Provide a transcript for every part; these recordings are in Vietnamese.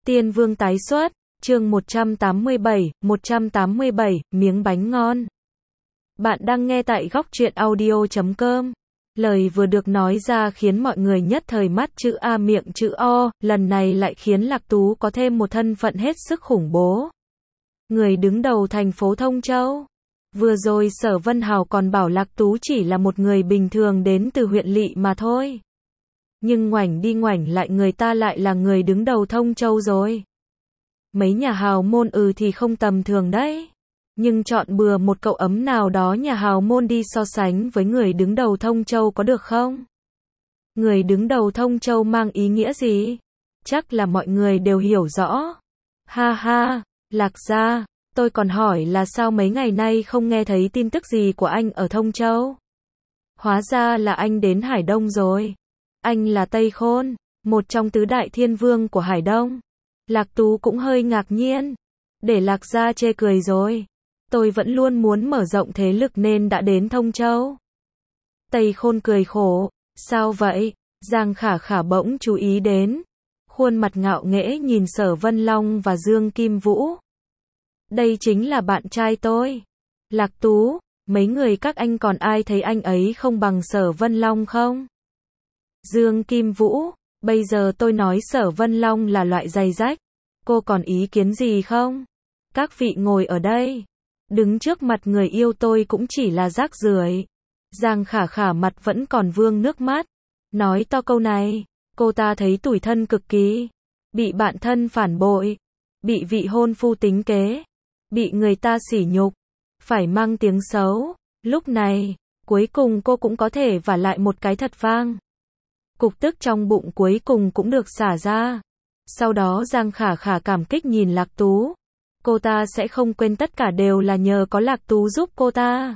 Tiên Vương tái xuất, chương 187, miếng bánh ngon. Bạn đang nghe tại góc truyện audio.com. Lời vừa được nói ra khiến mọi người nhất thời mắt chữ A miệng chữ O, lần này lại khiến Lạc Tú có thêm một thân phận hết sức khủng bố. Người đứng đầu thành phố Thông Châu. Vừa rồi Sở Vân Hào còn bảo Lạc Tú chỉ là một người bình thường đến từ huyện lỵ mà thôi. Nhưng ngoảnh đi ngoảnh lại người ta lại là người đứng đầu Thông Châu rồi. Mấy nhà hào môn thì không tầm thường đấy. Nhưng chọn bừa một cậu ấm nào đó nhà hào môn đi so sánh với người đứng đầu Thông Châu có được không? Người đứng đầu Thông Châu mang ý nghĩa gì? Chắc là mọi người đều hiểu rõ. Ha ha, Lạc gia, tôi còn hỏi là sao mấy ngày nay không nghe thấy tin tức gì của anh ở Thông Châu? Hóa ra là anh đến Hải Đông rồi. Anh là Tây Khôn, một trong tứ đại thiên vương của Hải Đông. Lạc Tú cũng hơi ngạc nhiên. Để Lạc gia chê cười rồi. Tôi vẫn luôn muốn mở rộng thế lực nên đã đến Thông Châu. Tây Khôn cười khổ. Sao vậy? Giang Khả Khả bỗng chú ý đến. Khuôn mặt ngạo nghễ nhìn Sở Vân Long và Dương Kim Vũ. Đây chính là bạn trai tôi. Lạc Tú, mấy người các anh còn ai thấy anh ấy không bằng Sở Vân Long không? Dương Kim Vũ, bây giờ tôi nói Sở Vân Long là loại giày rách. Cô còn ý kiến gì không? Các vị ngồi ở đây. Đứng trước mặt người yêu tôi cũng chỉ là rác rưởi. Giang Khả Khả mặt vẫn còn vương nước mắt. Nói to câu này, cô ta thấy tủi thân cực kỳ. Bị bạn thân phản bội. Bị vị hôn phu tính kế. Bị người ta sỉ nhục. Phải mang tiếng xấu. Lúc này, cuối cùng cô cũng có thể vả lại một cái thật vang. Cục tức trong bụng cuối cùng cũng được xả ra. Sau đó Giang Khả Khả cảm kích nhìn Lạc Tú. Cô ta sẽ không quên tất cả đều là nhờ có Lạc Tú giúp cô ta.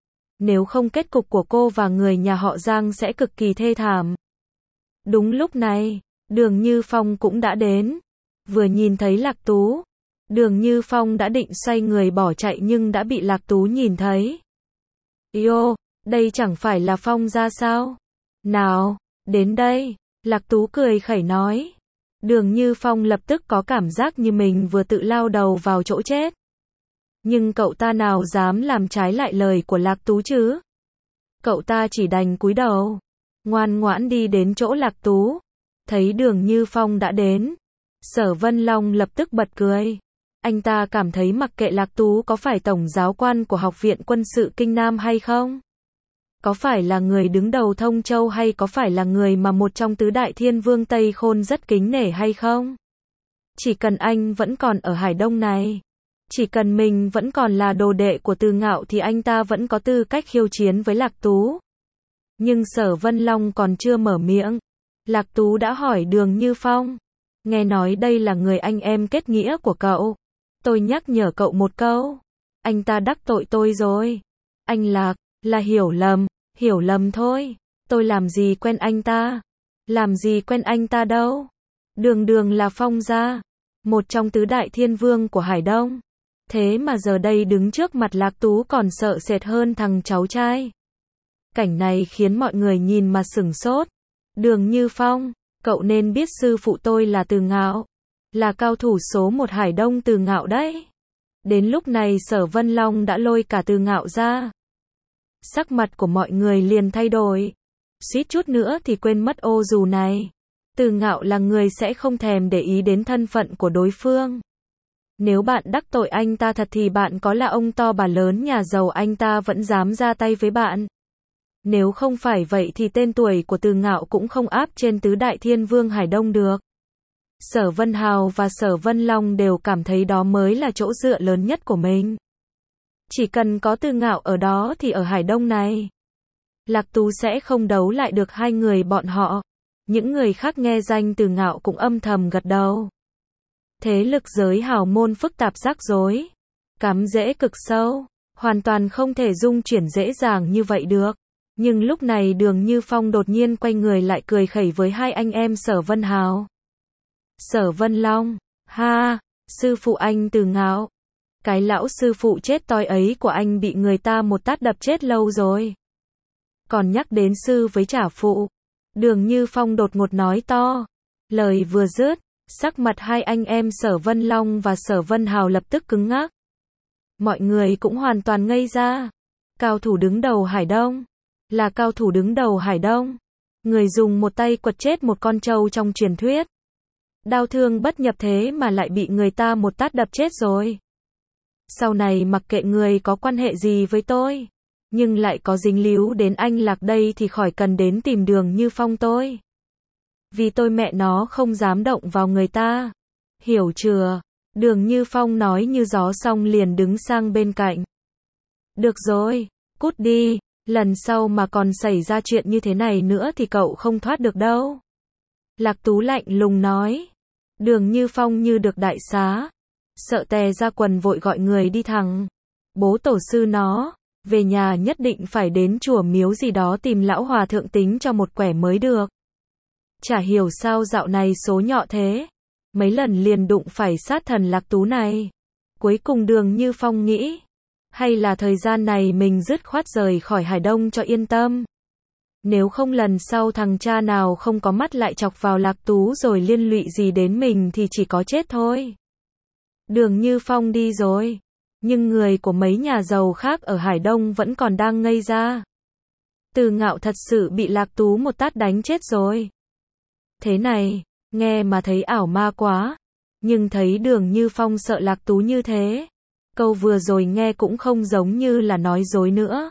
Nếu không kết cục của cô và người nhà họ Giang sẽ cực kỳ thê thảm. Đúng lúc này, Đường Như Phong cũng đã đến. Vừa nhìn thấy Lạc Tú, Đường Như Phong đã định xoay người bỏ chạy nhưng đã bị Lạc Tú nhìn thấy. Yêu, đây chẳng phải là Phong ra sao? Nào, đến đây, Lạc Tú cười khẩy nói. Đường Như Phong lập tức có cảm giác như mình vừa tự lao đầu vào chỗ chết. Nhưng cậu ta nào dám làm trái lại lời của Lạc Tú chứ? Cậu ta chỉ đành cúi đầu, ngoan ngoãn đi đến chỗ Lạc Tú. Thấy Đường Như Phong đã đến, Sở Vân Long lập tức bật cười. Anh ta cảm thấy mặc kệ Lạc Tú có phải tổng giáo quan của Học viện Quân sự Kinh Nam hay không? Có phải là người đứng đầu Thông Châu hay có phải là người mà một trong tứ đại thiên vương Tây Khôn rất kính nể hay không? Chỉ cần anh vẫn còn ở Hải Đông này, chỉ cần mình vẫn còn là đồ đệ của Từ Ngạo thì anh ta vẫn có tư cách khiêu chiến với Lạc Tú. Nhưng Sở Vân Long còn chưa mở miệng, Lạc Tú đã hỏi Đường Như Phong. Nghe nói đây là người anh em kết nghĩa của cậu. Tôi nhắc nhở cậu một câu. Anh ta đắc tội tôi rồi. Anh Lạc, là hiểu lầm thôi. Tôi làm gì quen anh ta? Làm gì quen anh ta đâu? Đường là Phong gia, một trong tứ đại thiên vương của Hải Đông. Thế mà giờ đây đứng trước mặt Lạc Tú còn sợ sệt hơn thằng cháu trai. Cảnh này khiến mọi người nhìn mà sửng sốt. Đường Như Phong, cậu nên biết sư phụ tôi là Từ Ngạo. Là cao thủ số một Hải Đông Từ Ngạo đấy. Đến lúc này Sở Vân Long đã lôi cả Từ Ngạo ra. Sắc mặt của mọi người liền thay đổi. Suýt chút nữa thì quên mất ô dù này. Từ Ngạo là người sẽ không thèm để ý đến thân phận của đối phương. Nếu bạn đắc tội anh ta thật thì bạn có là ông to bà lớn nhà giàu anh ta vẫn dám ra tay với bạn. Nếu không phải vậy thì tên tuổi của Từ Ngạo cũng không áp trên tứ đại thiên vương Hải Đông được. Sở Vân Hào và Sở Vân Long đều cảm thấy đó mới là chỗ dựa lớn nhất của mình. Chỉ cần có Từ Ngạo ở đó thì ở Hải Đông này, Lạc Tú sẽ không đấu lại được hai người bọn họ. Những người khác nghe danh Từ Ngạo cũng âm thầm gật đầu. Thế lực giới hào môn phức tạp rắc rối, cắm rễ cực sâu, hoàn toàn không thể dung chuyển dễ dàng như vậy được. Nhưng lúc này Đường Như Phong đột nhiên quay người lại cười khẩy với hai anh em Sở Vân Hào. Sở Vân Long, ha, sư phụ anh Từ Ngạo. Cái lão sư phụ chết toi ấy của anh bị người ta một tát đập chết lâu rồi. Còn nhắc đến sư với trả phụ. Đường Như Phong đột ngột nói to. Lời vừa dứt, Sắc mặt hai anh em Sở Vân Long và Sở Vân Hào lập tức cứng ngắc. Mọi người cũng hoàn toàn ngây ra. Cao thủ đứng đầu Hải Đông. Là cao thủ đứng đầu Hải Đông. Người dùng một tay quật chết một con trâu trong truyền thuyết. Đao thương bất nhập thế mà lại bị người ta một tát đập chết rồi. Sau này mặc kệ người có quan hệ gì với tôi, nhưng lại có dính líu đến anh Lạc đây thì khỏi cần đến tìm Đường Như Phong tôi. Vì tôi mẹ nó không dám động vào người ta. Hiểu chưa? Đường Như Phong nói như gió xong liền đứng sang bên cạnh. Được rồi, cút đi, lần sau mà còn xảy ra chuyện như thế này nữa thì cậu không thoát được đâu. Lạc Tú lạnh lùng nói. Đường Như Phong như được đại xá. Sợ tè ra quần vội gọi người đi thẳng. Bố tổ sư nó, về nhà nhất định phải đến chùa miếu gì đó tìm lão hòa thượng tính cho một quẻ mới được. Chả hiểu sao dạo này số nhọ thế. Mấy lần liền đụng phải sát thần Lạc Tú này. Cuối cùng Đường Như Phong nghĩ, hay là thời gian này mình dứt khoát rời khỏi Hải Đông cho yên tâm. Nếu không lần sau thằng cha nào không có mắt lại chọc vào Lạc Tú rồi liên lụy gì đến mình thì chỉ có chết thôi. Đường Như Phong đi rồi, nhưng người của mấy nhà giàu khác ở Hải Đông vẫn còn đang ngây ra. Từ Ngạo thật sự bị Lạc Tú một tát đánh chết rồi. Thế này, nghe mà thấy ảo ma quá, nhưng thấy Đường Như Phong sợ Lạc Tú như thế. Câu vừa rồi nghe cũng không giống như là nói dối nữa.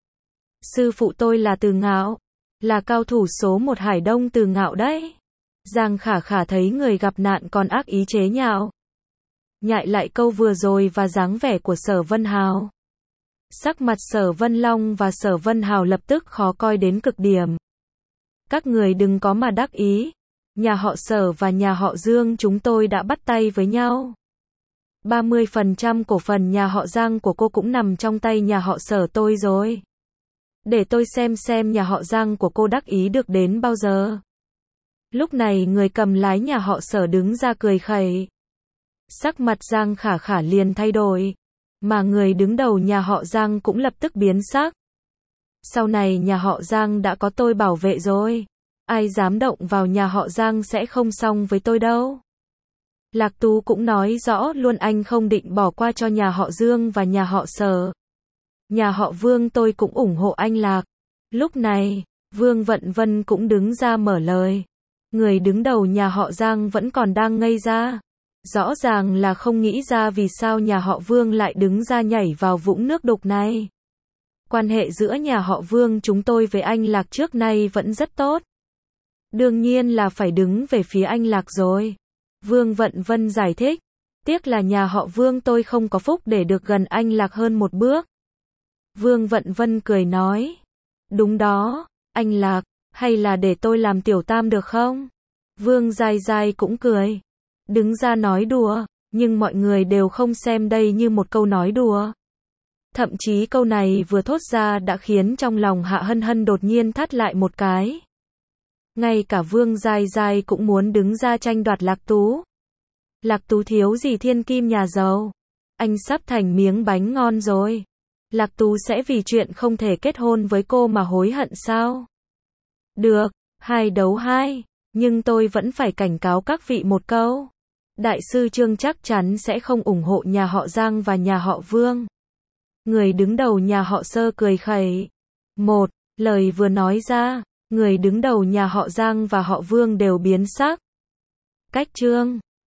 Sư phụ tôi là Từ Ngạo, là cao thủ số 1 Hải Đông Từ Ngạo đấy. Giang Khả Khả thấy người gặp nạn còn ác ý chế nhạo. Nhại lại câu vừa rồi và dáng vẻ của Sở Vân Hào. Sắc mặt Sở Vân Long và Sở Vân Hào lập tức khó coi đến cực điểm. Các người đừng có mà đắc ý. Nhà họ Sở và nhà họ Dương chúng tôi đã bắt tay với nhau. 30% cổ phần nhà họ Giang của cô cũng nằm trong tay nhà họ Sở tôi rồi. Để tôi xem nhà họ Giang của cô đắc ý được đến bao giờ. Lúc này người cầm lái nhà họ Sở đứng ra cười khẩy. Sắc mặt Giang Khả Khả liền thay đổi. Mà người đứng đầu nhà họ Giang cũng lập tức biến sắc. Sau này nhà họ Giang đã có tôi bảo vệ rồi. Ai dám động vào nhà họ Giang sẽ không xong với tôi đâu. Lạc Tú cũng nói rõ luôn anh không định bỏ qua cho nhà họ Dương và nhà họ Sở. Nhà họ Vương tôi cũng ủng hộ anh Lạc. Lúc này, Vương Vận Vân cũng đứng ra mở lời. Người đứng đầu nhà họ Giang vẫn còn đang ngây ra. Rõ ràng là không nghĩ ra vì sao nhà họ Vương lại đứng ra nhảy vào vũng nước đục này. Quan hệ giữa nhà họ Vương chúng tôi với anh Lạc trước nay vẫn rất tốt. Đương nhiên là phải đứng về phía anh Lạc rồi. Vương Vận Vân giải thích. Tiếc là nhà họ Vương tôi không có phúc để được gần anh Lạc hơn một bước. Vương Vận Vân cười nói. Đúng đó, anh Lạc, hay là để tôi làm tiểu tam được không? Vương Giai Giai cũng cười. Đứng ra nói đùa, nhưng mọi người đều không xem đây như một câu nói đùa. Thậm chí câu này vừa thốt ra đã khiến trong lòng Hạ Hân Hân đột nhiên thắt lại một cái. Ngay cả Vương Giai Giai cũng muốn đứng ra tranh đoạt Lạc Tú. Lạc Tú thiếu gì thiên kim nhà giàu. Anh sắp thành miếng bánh ngon rồi. Lạc Tú sẽ vì chuyện không thể kết hôn với cô mà hối hận sao? Được, 2 đấu 2, nhưng tôi vẫn phải cảnh cáo các vị một câu. Đại sư Trương chắc chắn sẽ không ủng hộ nhà họ Giang và nhà họ Vương. Người đứng đầu nhà họ Sơ cười khẩy. Một, lời vừa nói ra, người đứng đầu nhà họ Giang và họ Vương đều biến sắc. Cách Trương